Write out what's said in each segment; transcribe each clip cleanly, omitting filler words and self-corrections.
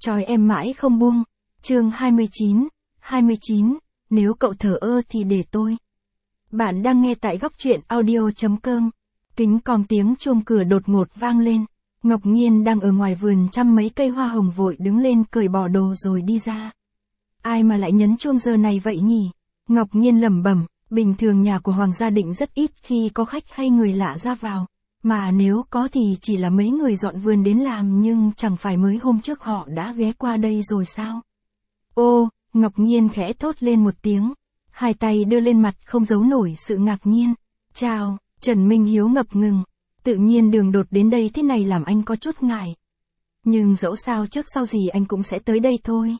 trói em mãi không buông. Chương 29, nếu cậu thờ ơ thì để tôi. Bạn đang nghe tại góc truyện audio.com. Kính còm tiếng chuông cửa đột ngột vang lên. Ngọc Nhiên đang ở ngoài vườn chăm mấy cây hoa hồng vội đứng lên cởi bỏ đồ rồi đi ra. Ai mà lại nhấn chuông giờ này vậy nhỉ? Ngọc Nhiên lẩm bẩm, bình thường nhà của Hoàng Gia Định rất ít khi có khách hay người lạ ra vào. Mà nếu có thì chỉ là mấy người dọn vườn đến làm, nhưng chẳng phải mới hôm trước họ đã ghé qua đây rồi sao? Ô, Ngọc Nhiên khẽ thốt lên một tiếng. Hai tay đưa lên mặt không giấu nổi sự ngạc nhiên. Chào, Trần Minh Hiếu ngập ngừng. Tự nhiên đường đột đến đây thế này làm anh có chút ngại. Nhưng dẫu sao trước sau gì anh cũng sẽ tới đây thôi.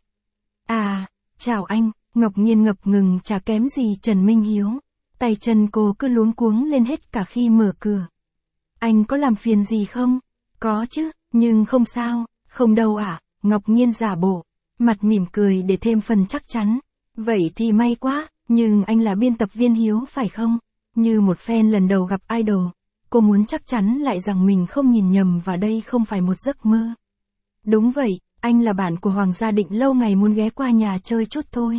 À, chào anh, Ngọc Nhiên ngập ngừng chả kém gì Trần Minh Hiếu. Tay chân cô cứ luống cuống lên hết cả khi mở cửa. Anh có làm phiền gì không? Có chứ, nhưng không sao, không đâu ạ, Ngọc Nhiên giả bộ, mặt mỉm cười để thêm phần chắc chắn. Vậy thì may quá, nhưng anh là biên tập viên Hiếu phải không? Như một fan lần đầu gặp idol, cô muốn chắc chắn lại rằng mình không nhìn nhầm và đây không phải một giấc mơ. Đúng vậy, anh là bạn của Hoàng Gia Định, lâu ngày muốn ghé qua nhà chơi chút thôi.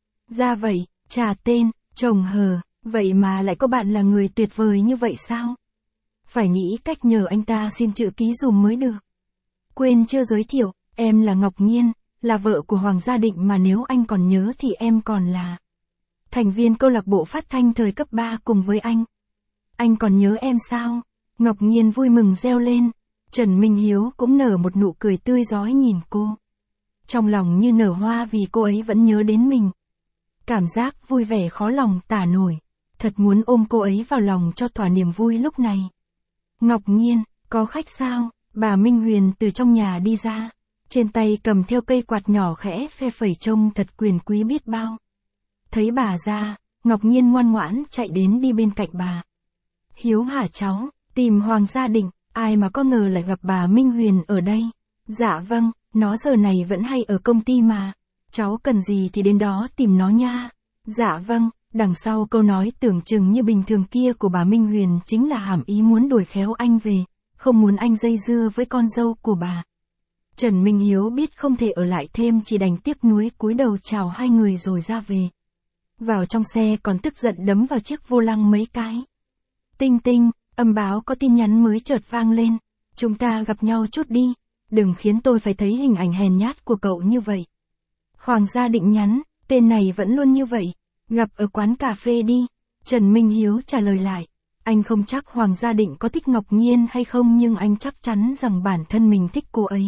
Ra vậy, trà tên, chồng hờ, vậy mà lại có bạn là người tuyệt vời như vậy sao? Phải nghĩ cách nhờ anh ta xin chữ ký dùm mới được. Quên chưa giới thiệu, em là Ngọc Nhiên, là vợ của Hoàng Gia Định, mà nếu anh còn nhớ thì em còn là thành viên câu lạc bộ phát thanh thời cấp 3 cùng với anh. Anh còn nhớ em sao? Ngọc Nhiên vui mừng reo lên. Trần Minh Hiếu cũng nở một nụ cười tươi rói nhìn cô. Trong lòng như nở hoa vì cô ấy vẫn nhớ đến mình. Cảm giác vui vẻ khó lòng tả nổi. Thật muốn ôm cô ấy vào lòng cho thỏa niềm vui lúc này. Ngọc Nhiên, có khách sao? Bà Minh Huyền từ trong nhà đi ra. Trên tay cầm theo cây quạt nhỏ khẽ phe phẩy trông thật quyền quý biết bao. Thấy bà ra, Ngọc Nhiên ngoan ngoãn chạy đến đi bên cạnh bà. Hiếu hả cháu, tìm Hoàng Gia Định, ai mà có ngờ lại gặp bà Minh Huyền ở đây. Dạ vâng, nó giờ này vẫn hay ở công ty mà. Cháu cần gì thì đến đó tìm nó nha. Dạ vâng. Đằng sau câu nói tưởng chừng như bình thường kia của bà Minh Huyền chính là hàm ý muốn đuổi khéo anh về, không muốn anh dây dưa với con dâu của bà. Trần Minh Hiếu biết không thể ở lại thêm, chỉ đành tiếc nuối cúi đầu chào hai người rồi ra về. Vào trong xe còn tức giận đấm vào chiếc vô lăng mấy cái. Tinh tinh, âm báo có tin nhắn mới chợt vang lên. Chúng ta gặp nhau chút đi, đừng khiến tôi phải thấy hình ảnh hèn nhát của cậu như vậy. Hoàng Gia Định nhắn, tên này vẫn luôn như vậy. Gặp ở quán cà phê đi. Trần Minh Hiếu trả lời lại. Anh không chắc Hoàng Gia Định có thích Ngọc Nhiên hay không, nhưng anh chắc chắn rằng bản thân mình thích cô ấy.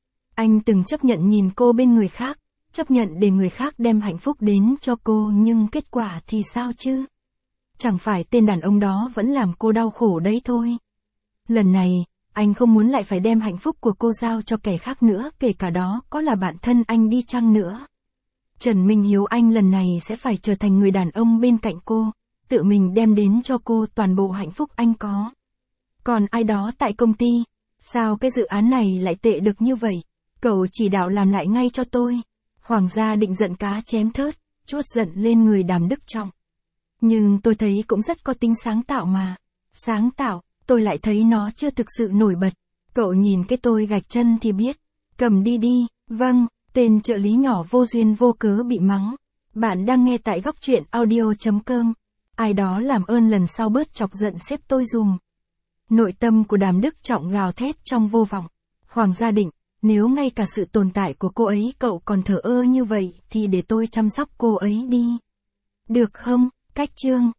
Anh từng chấp nhận nhìn cô bên người khác, chấp nhận để người khác đem hạnh phúc đến cho cô, nhưng kết quả thì sao chứ? Chẳng phải tên đàn ông đó vẫn làm cô đau khổ đấy thôi. Lần này, anh không muốn lại phải đem hạnh phúc của cô giao cho kẻ khác nữa, kể cả đó có là bạn thân anh đi chăng nữa. Trần Minh Hiếu anh lần này sẽ phải trở thành người đàn ông bên cạnh cô, tự mình đem đến cho cô toàn bộ hạnh phúc anh có. Còn ai đó tại công ty, sao cái dự án này lại tệ được như vậy? Cậu chỉ đạo làm lại ngay cho tôi. Hoàng Gia Định giận cá chém thớt, chuốt giận lên người Đàm Đức Trọng. Nhưng tôi thấy cũng rất có tính sáng tạo mà. Sáng tạo, tôi lại thấy nó chưa thực sự nổi bật. Cậu nhìn cái tôi gạch chân thì biết. Cầm đi đi, vâng. Tên trợ lý nhỏ vô duyên vô cớ bị mắng. Bạn đang nghe tại góc truyện audio.com. Ai đó làm ơn lần sau bớt chọc giận sếp tôi dùm. Nội tâm của Đàm Đức Trọng gào thét trong vô vọng. Hoàng Gia Định, nếu ngay cả sự tồn tại của cô ấy cậu còn thờ ơ như vậy thì để tôi chăm sóc cô ấy đi. Được không? Cách chương